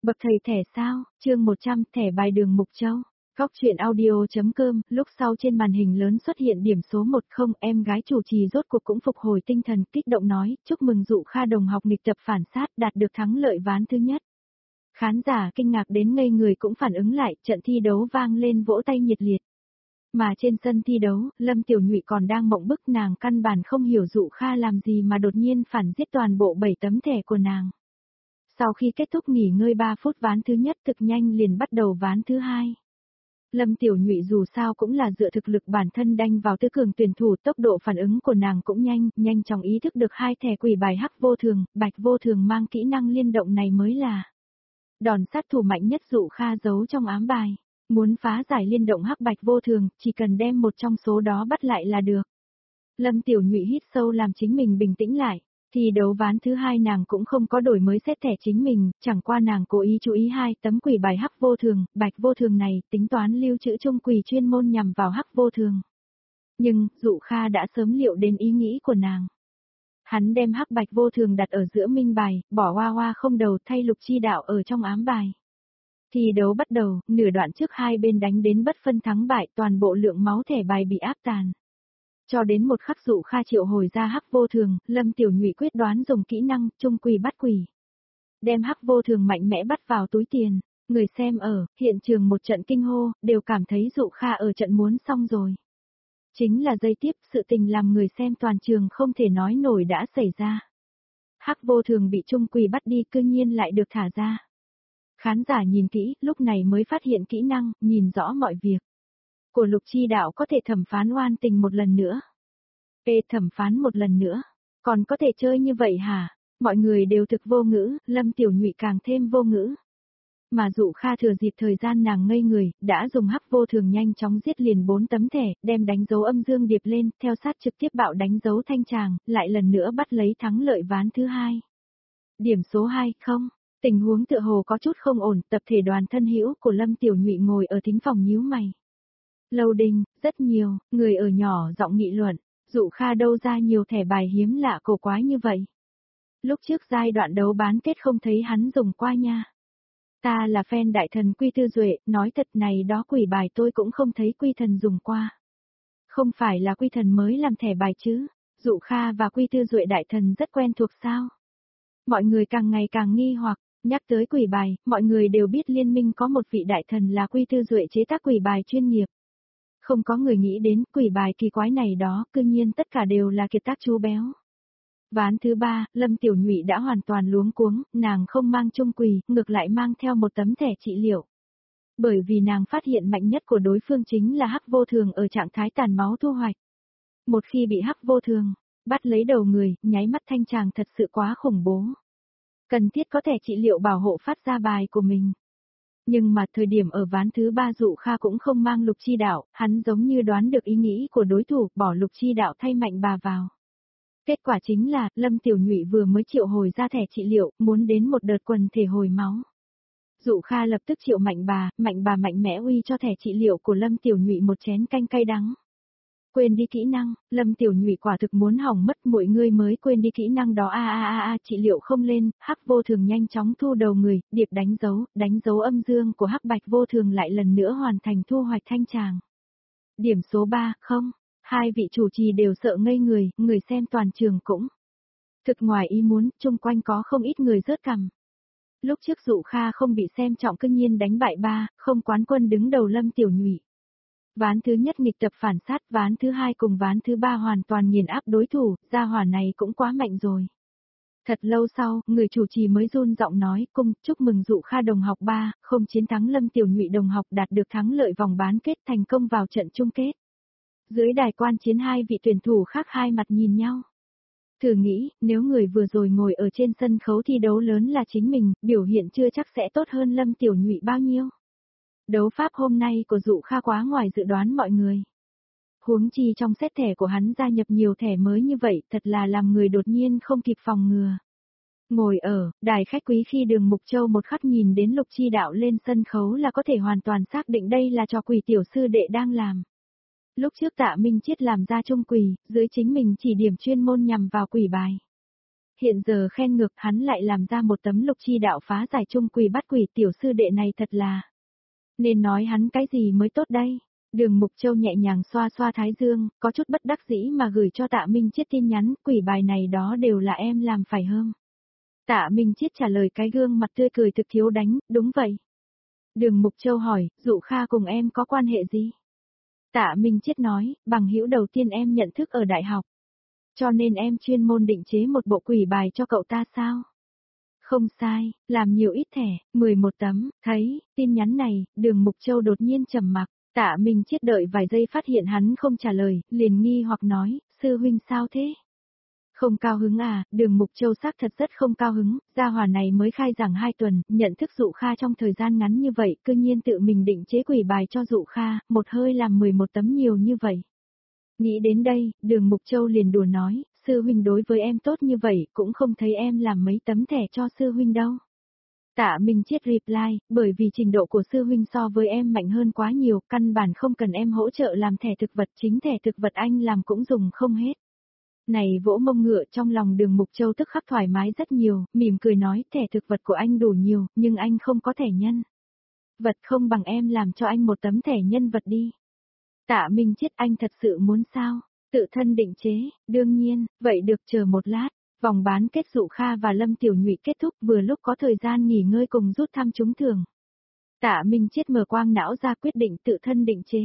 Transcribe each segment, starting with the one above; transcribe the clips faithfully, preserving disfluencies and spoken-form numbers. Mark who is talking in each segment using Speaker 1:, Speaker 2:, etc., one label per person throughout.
Speaker 1: Bậc thầy thẻ sao, chương một trăm, thẻ bài đường Mục Châu. Góc truyện audio.com, lúc sau trên màn hình lớn xuất hiện điểm số một không, em gái chủ trì rốt cuộc cũng phục hồi tinh thần, kích động nói, chúc mừng Dụ Kha đồng học nghịch tập phản sát, đạt được thắng lợi ván thứ nhất. Khán giả kinh ngạc đến ngây người cũng phản ứng lại, trận thi đấu vang lên vỗ tay nhiệt liệt. Mà trên sân thi đấu, Lâm Tiểu Nhụy còn đang mộng bức, nàng căn bản không hiểu Dụ Kha làm gì mà đột nhiên phản giết toàn bộ bảy tấm thẻ của nàng. Sau khi kết thúc nghỉ ngơi ba phút ván thứ nhất thực nhanh liền bắt đầu ván thứ hai. Lâm Tiểu Nhụy dù sao cũng là dựa thực lực bản thân đanh vào tứ cường tuyển thủ, tốc độ phản ứng của nàng cũng nhanh, nhanh chóng ý thức được hai thẻ quỷ bài hắc vô thường, bạch vô thường mang kỹ năng liên động này mới là đòn sát thủ mạnh nhất Dụ Kha giấu trong ám bài. Muốn phá giải liên động hắc bạch vô thường, chỉ cần đem một trong số đó bắt lại là được. Lâm Tiểu Nhụy hít sâu làm chính mình bình tĩnh lại. Thì đấu ván thứ hai nàng cũng không có đổi mới xét thẻ chính mình, chẳng qua nàng cố ý chú ý hai tấm quỷ bài hắc vô thường, bạch vô thường này, tính toán lưu trữ chung quỷ chuyên môn nhằm vào hắc vô thường. Nhưng, Dụ Kha đã sớm liệu đến ý nghĩ của nàng. Hắn đem hắc bạch vô thường đặt ở giữa minh bài, bỏ hoa hoa không đầu thay lục chi đạo ở trong ám bài. Thì đấu bắt đầu, nửa đoạn trước hai bên đánh đến bất phân thắng bại, toàn bộ lượng máu thẻ bài bị áp tàn. Cho đến một khắc Dụ Kha triệu hồi ra hắc vô thường, Lâm Tiểu Nhụy quyết đoán dùng kỹ năng chung quỷ bắt quỷ. Đem hắc vô thường mạnh mẽ bắt vào túi tiền, người xem ở hiện trường một trận kinh hô, đều cảm thấy Dụ Kha ở trận muốn xong rồi. Chính là giây tiếp, sự tình làm người xem toàn trường không thể nói nổi đã xảy ra. Hắc vô thường bị chung quỷ bắt đi cư nhiên lại được thả ra. Khán giả nhìn kỹ, lúc này mới phát hiện kỹ năng, nhìn rõ mọi việc. Của lục chi đạo có thể thẩm phán oan tình một lần nữa. Ê thẩm phán một lần nữa. Còn có thể chơi như vậy hả? Mọi người đều thực vô ngữ, Lâm Tiểu Nhụy càng thêm vô ngữ. Mà Dụ Kha thừa dịp thời gian nàng ngây người, đã dùng hắc vô thường nhanh chóng giết liền bốn tấm thẻ, đem đánh dấu âm dương điệp lên, theo sát trực tiếp bạo đánh dấu thanh tràng, lại lần nữa bắt lấy thắng lợi ván thứ hai. Điểm số hai, không. Tình huống tựa hồ có chút không ổn, tập thể đoàn thân hữu của Lâm Tiểu Nhụy ngồi ở thính phòng nhíu mày. Lâu đình, rất nhiều, người ở nhỏ giọng nghị luận, Dụ Kha đâu ra nhiều thẻ bài hiếm lạ cổ quái như vậy. Lúc trước giai đoạn đấu bán kết không thấy hắn dùng qua nha. Ta là fan đại thần Quy Tư Duệ, nói thật này đó quỷ bài tôi cũng không thấy Quy Thần dùng qua. Không phải là Quy Thần mới làm thẻ bài chứ, Dụ Kha và Quy Tư Duệ đại thần rất quen thuộc sao. Mọi người càng ngày càng nghi hoặc, nhắc tới quỷ bài, mọi người đều biết liên minh có một vị đại thần là Quy Tư Duệ chế tác quỷ bài chuyên nghiệp. Không có người nghĩ đến quỷ bài kỳ quái này đó, cư nhiên tất cả đều là kiệt tác chú béo. Ván thứ ba, Lâm Tiểu Nhụy đã hoàn toàn luống cuống, nàng không mang chung quỷ, ngược lại mang theo một tấm thẻ trị liệu. Bởi vì nàng phát hiện mạnh nhất của đối phương chính là hắc vô thường ở trạng thái tàn máu thu hoạch. Một khi bị hắc vô thường bắt lấy đầu người, nháy mắt thanh tràng thật sự quá khủng bố. Cần thiết có thẻ trị liệu bảo hộ phát ra bài của mình. Nhưng mà thời điểm ở ván thứ ba Dụ Kha cũng không mang lục chi đạo, hắn giống như đoán được ý nghĩ của đối thủ, bỏ lục chi đạo thay mạnh bà vào. Kết quả chính là, Lâm Tiểu Nhụy vừa mới triệu hồi ra thẻ trị liệu, muốn đến một đợt quần thể hồi máu. Dụ Kha lập tức triệu mạnh bà, mạnh bà mạnh mẽ uy cho thẻ trị liệu của Lâm Tiểu Nhụy một chén canh cay đắng. Quên đi kỹ năng, Lâm Tiểu Nhụy quả thực muốn hỏng mất, mọi người mới quên đi kỹ năng đó a a a a trị liệu không lên, hắc vô thường nhanh chóng thu đầu người, điệp đánh dấu, đánh dấu âm dương của hắc bạch vô thường lại lần nữa hoàn thành thu hoạch thanh tràng. Điểm số ba, không, hai vị chủ trì đều sợ ngây người, người xem toàn trường cũng thực ngoài ý muốn, chung quanh có không ít người rớt cằm. Lúc trước Dụ Kha không bị xem trọng cư nhiên đánh bại ba, không quán quân đứng đầu Lâm Tiểu Nhụy. Ván thứ nhất nghịch tập phản sát, ván thứ hai cùng ván thứ ba hoàn toàn nghiền áp đối thủ, gia hỏa này cũng quá mạnh rồi. Thật lâu sau, người chủ trì mới run giọng nói, cung, chúc mừng Dụ Kha đồng học ba, không chiến thắng Lâm Tiểu Nhụy đồng học đạt được thắng lợi vòng bán kết thành công vào trận chung kết. Dưới đài quan chiến hai vị tuyển thủ khác hai mặt nhìn nhau. Thử nghĩ, nếu người vừa rồi ngồi ở trên sân khấu thi đấu lớn là chính mình, biểu hiện chưa chắc sẽ tốt hơn Lâm Tiểu Nhụy bao nhiêu. Đấu pháp hôm nay của Dụ Kha quá ngoài dự đoán mọi người. Huống chi trong set thẻ của hắn gia nhập nhiều thẻ mới như vậy, thật là làm người đột nhiên không kịp phòng ngừa. Ngồi ở đài khách quý khi đường Mục Châu một khắc nhìn đến lục chi đạo lên sân khấu là có thể hoàn toàn xác định đây là trò quỷ tiểu sư đệ đang làm. Lúc trước Tạ Minh Chiết làm ra chung quỷ, dưới chính mình chỉ điểm chuyên môn nhằm vào quỷ bài. Hiện giờ khen ngược hắn lại làm ra một tấm lục chi đạo phá giải trung quỷ bắt quỷ, tiểu sư đệ này thật là. Nên nói hắn cái gì mới tốt đây? Đường Mục Châu nhẹ nhàng xoa xoa thái dương, có chút bất đắc dĩ mà gửi cho Tạ Minh Chiết tin nhắn, quỷ bài này đó đều là em làm phải không? Tạ Minh Chiết trả lời cái gương mặt tươi cười thực thiếu đánh, đúng vậy. Đường Mục Châu hỏi, Dụ Kha cùng em có quan hệ gì? Tạ Minh Chiết nói, bằng hữu đầu tiên em nhận thức ở đại học. Cho nên em chuyên môn định chế một bộ quỷ bài cho cậu ta sao? Không sai, làm nhiều ít thẻ, mười một tấm, thấy, tin nhắn này, Đường Mục Châu đột nhiên trầm mặc, Tạ Minh Chiết đợi vài giây phát hiện hắn không trả lời, liền nghi hoặc nói, sư huynh sao thế? Không cao hứng à, Đường Mục Châu xác thật rất không cao hứng, gia hỏa này mới khai giảng hai tuần, nhận thức Dụ Kha trong thời gian ngắn như vậy, cư nhiên tự mình định chế quỷ bài cho Dụ Kha, một hơi làm mười một tấm nhiều như vậy. Nghĩ đến đây, Đường Mục Châu liền đùa nói, sư huynh đối với em tốt như vậy, cũng không thấy em làm mấy tấm thẻ cho sư huynh đâu. Tạ Minh Chiết reply, bởi vì trình độ của sư huynh so với em mạnh hơn quá nhiều, căn bản không cần em hỗ trợ làm thẻ thực vật, chính thẻ thực vật anh làm cũng dùng không hết. Này vỗ mông ngựa, trong lòng Đường Mục Châu tức khắc thoải mái rất nhiều, mỉm cười nói, thẻ thực vật của anh đủ nhiều, nhưng anh không có thẻ nhân vật, không bằng em làm cho anh một tấm thẻ nhân vật đi. Tạ Minh Chiết, anh thật sự muốn sao? Tự thân định chế, đương nhiên, vậy được, chờ một lát. Vòng bán kết Dụ Kha và Lâm Tiểu Nhụy kết thúc, vừa lúc có thời gian nghỉ ngơi cùng rút thăm trúng thưởng. Tạ Minh Chiết mở quang não ra quyết định tự thân định chế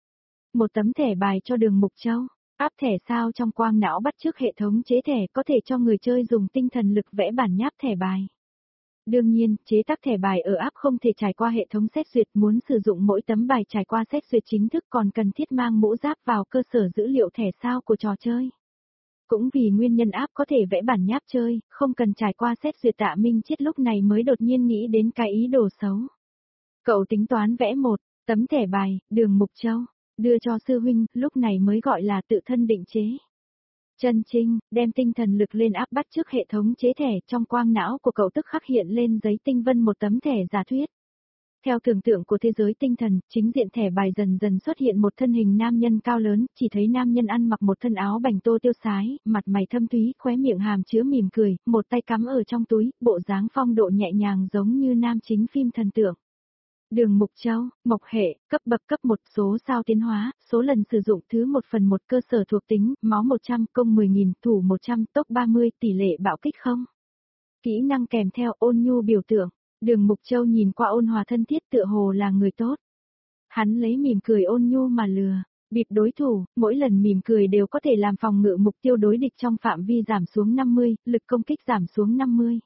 Speaker 1: một tấm thẻ bài cho Đường Mục Châu. Áp thẻ sao trong quang não bắt chước hệ thống chế thẻ, có thể cho người chơi dùng tinh thần lực vẽ bản nháp thẻ bài. Đương nhiên, chế tác thẻ bài ở áp không thể trải qua hệ thống xét duyệt, muốn sử dụng mỗi tấm bài trải qua xét duyệt chính thức còn cần thiết mang mũ giáp vào cơ sở dữ liệu thẻ sao của trò chơi. Cũng vì nguyên nhân áp có thể vẽ bản nháp chơi, không cần trải qua xét duyệt, Tạ Minh Chiết lúc này mới đột nhiên nghĩ đến cái ý đồ xấu. Cậu tính toán vẽ một tấm thẻ bài, Đường Mục Châu, đưa cho sư huynh, lúc này mới gọi là tự thân định chế. Chân Trinh, đem tinh thần lực lên áp bắt trước hệ thống chế thẻ, trong quang não của cậu tức khắc hiện lên giấy tinh vân một tấm thẻ giả thuyết. Theo tưởng tượng của thế giới tinh thần, chính diện thẻ bài dần dần xuất hiện một thân hình nam nhân cao lớn, chỉ thấy nam nhân ăn mặc một thân áo bành tô tiêu sái, mặt mày thâm thúy, khóe miệng hàm chứa mỉm cười, một tay cắm ở trong túi, bộ dáng phong độ nhẹ nhàng giống như nam chính phim thần tượng. Đường Mục Châu, mộc hệ, cấp bậc cấp một, số sao tiến hóa, số lần sử dụng thứ một phần một, cơ sở thuộc tính, máu một trăm, công mười nghìn, thủ một trăm, tốc ba mươi, tỷ lệ bạo kích không. Kỹ năng kèm theo ôn nhu biểu tượng. Đường Mục Châu nhìn qua ôn hòa thân thiết tựa hồ là người tốt. Hắn lấy mỉm cười ôn nhu mà lừa, bịp đối thủ, mỗi lần mỉm cười đều có thể làm phòng ngự mục tiêu đối địch trong phạm vi giảm xuống năm mươi, lực công kích giảm xuống năm mươi.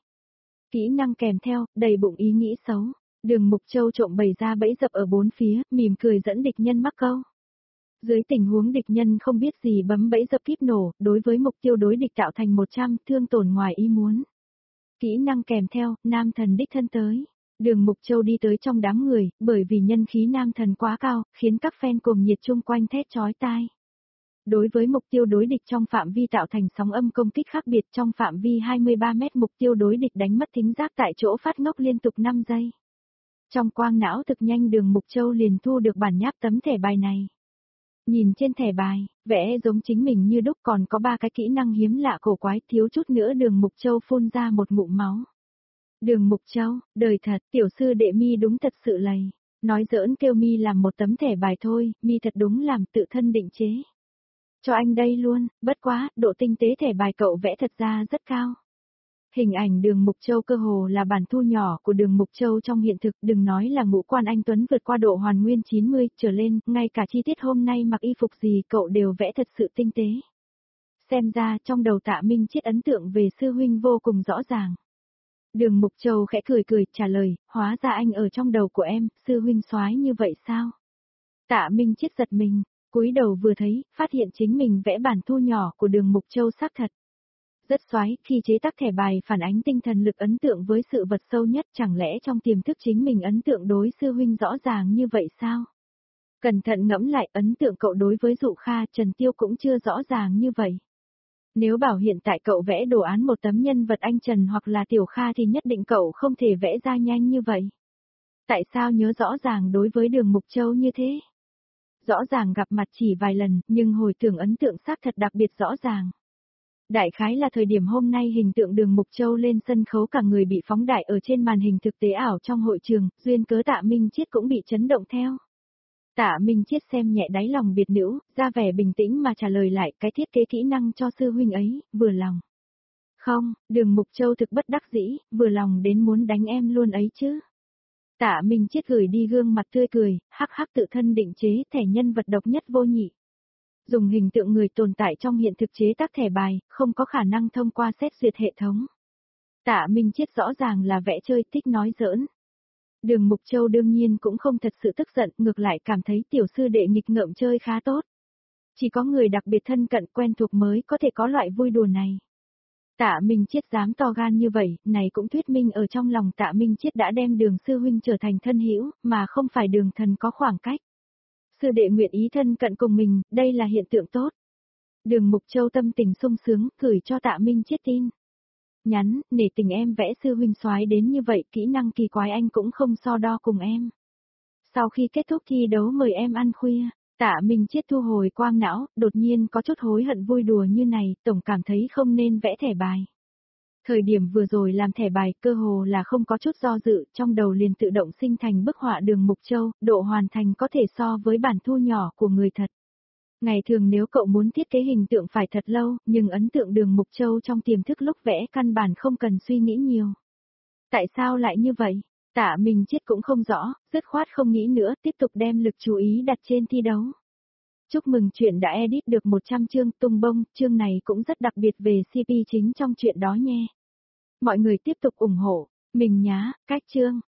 Speaker 1: Kỹ năng kèm theo, đầy bụng ý nghĩ xấu. Đường Mục Châu trộm bày ra bẫy dập ở bốn phía, mỉm cười dẫn địch nhân mắc câu. Dưới tình huống địch nhân không biết gì bấm bẫy dập kíp nổ, đối với mục tiêu đối địch tạo thành một trăm, thương tổn ngoài ý muốn. Kỹ năng kèm theo, nam thần đích thân tới. Đường Mục Châu đi tới trong đám người, bởi vì nhân khí nam thần quá cao, khiến các fan cùng nhiệt chung quanh thét chói tai. Đối với mục tiêu đối địch trong phạm vi tạo thành sóng âm công kích khác biệt, trong phạm vi hai mươi ba mét mục tiêu đối địch đánh mất thính giác tại chỗ phát ngốc liên tục năm giây. Trong quang não thực nhanh, Đường Mục Châu liền thu được bản nháp tấm thẻ bài này. Nhìn trên thẻ bài, vẽ giống chính mình như đúc, còn có ba cái kỹ năng hiếm lạ cổ quái, thiếu chút nữa Đường Mục Châu phun ra một ngụm máu. Đường Mục Châu, đời thật, tiểu sư đệ mi đúng thật sự lầy. Nói giỡn kêu mi làm một tấm thẻ bài thôi, mi thật đúng làm tự thân định chế. Cho anh đây luôn, bất quá, độ tinh tế thẻ bài cậu vẽ thật ra rất cao. Hình ảnh Đường Mục Châu cơ hồ là bản thu nhỏ của Đường Mục Châu trong hiện thực, đừng nói là ngũ quan anh Tuấn vượt qua độ hoàn nguyên chín mươi trở lên, ngay cả chi tiết hôm nay mặc y phục gì cậu đều vẽ thật sự tinh tế. Xem ra trong đầu Tạ Minh Chiết ấn tượng về sư huynh vô cùng rõ ràng. Đường Mục Châu khẽ cười cười, trả lời, hóa ra anh ở trong đầu của em, sư huynh soái như vậy sao? Tạ Minh Chiết giật mình, cúi đầu vừa thấy, phát hiện chính mình vẽ bản thu nhỏ của Đường Mục Châu xác thật. Rất soái, khi chế tác thẻ bài phản ánh tinh thần lực ấn tượng với sự vật sâu nhất, chẳng lẽ trong tiềm thức chính mình ấn tượng đối sư huynh rõ ràng như vậy sao? Cẩn thận ngẫm lại, ấn tượng cậu đối với Dụ Kha, Trần Tiêu cũng chưa rõ ràng như vậy. Nếu bảo hiện tại cậu vẽ đồ án một tấm nhân vật anh Trần hoặc là Tiểu Kha thì nhất định cậu không thể vẽ ra nhanh như vậy. Tại sao nhớ rõ ràng đối với Đường Mục Châu như thế? Rõ ràng gặp mặt chỉ vài lần, nhưng hồi tưởng ấn tượng xác thật đặc biệt rõ ràng. Đại khái là thời điểm hôm nay hình tượng Đường Mục Châu lên sân khấu cả người bị phóng đại ở trên màn hình thực tế ảo trong hội trường, duyên cớ Tạ Minh Chiết cũng bị chấn động theo. Tạ Minh Chiết xem nhẹ đáy lòng biệt nữ, ra vẻ bình tĩnh mà trả lời lại cái thiết kế kỹ năng cho sư huynh ấy, vừa lòng. Không, Đường Mục Châu thực bất đắc dĩ, vừa lòng đến muốn đánh em luôn ấy chứ. Tạ Minh Chiết gửi đi gương mặt tươi cười, hắc hắc tự thân định chế thẻ nhân vật độc nhất vô nhị. Dùng hình tượng người tồn tại trong hiện thực chế tác thẻ bài, không có khả năng thông qua xét duyệt hệ thống. Tạ Minh Chiết rõ ràng là vẽ chơi thích nói giỡn. Đường Mục Châu đương nhiên cũng không thật sự tức giận, ngược lại cảm thấy tiểu sư đệ nghịch ngợm chơi khá tốt. Chỉ có người đặc biệt thân cận quen thuộc mới có thể có loại vui đùa này. Tạ Minh Chiết dám to gan như vậy, này cũng thuyết minh ở trong lòng Tạ Minh Chiết đã đem Đường sư huynh trở thành thân hữu, mà không phải Đường thần có khoảng cách. Sư đệ nguyện ý thân cận cùng mình, đây là hiện tượng tốt. Đường Mục Châu tâm tình sung sướng, gửi cho Tạ Minh Chiết tin. Nhắn, nể tình em vẽ sư huynh soái đến như vậy, kỹ năng kỳ quái anh cũng không so đo cùng em. Sau khi kết thúc thi đấu mời em ăn khuya. Tạ Minh Chiết thu hồi quang não, đột nhiên có chút hối hận vui đùa như này, tổng cảm thấy không nên vẽ thẻ bài. Thời điểm vừa rồi làm thẻ bài, cơ hồ là không có chút do dự, trong đầu liền tự động sinh thành bức họa Đường Mục Châu, độ hoàn thành có thể so với bản thu nhỏ của người thật. Ngày thường nếu cậu muốn thiết kế hình tượng phải thật lâu, nhưng ấn tượng Đường Mục Châu trong tiềm thức lúc vẽ căn bản không cần suy nghĩ nhiều. Tại sao lại như vậy? Tạ Minh Chiết cũng không rõ, dứt khoát không nghĩ nữa, tiếp tục đem lực chú ý đặt trên thi đấu. Chúc mừng chuyện đã edit được một trăm chương tung bông, chương này cũng rất đặc biệt về xê pê chính trong chuyện đó nhé. Mọi người tiếp tục ủng hộ, mình nhá, cách chương.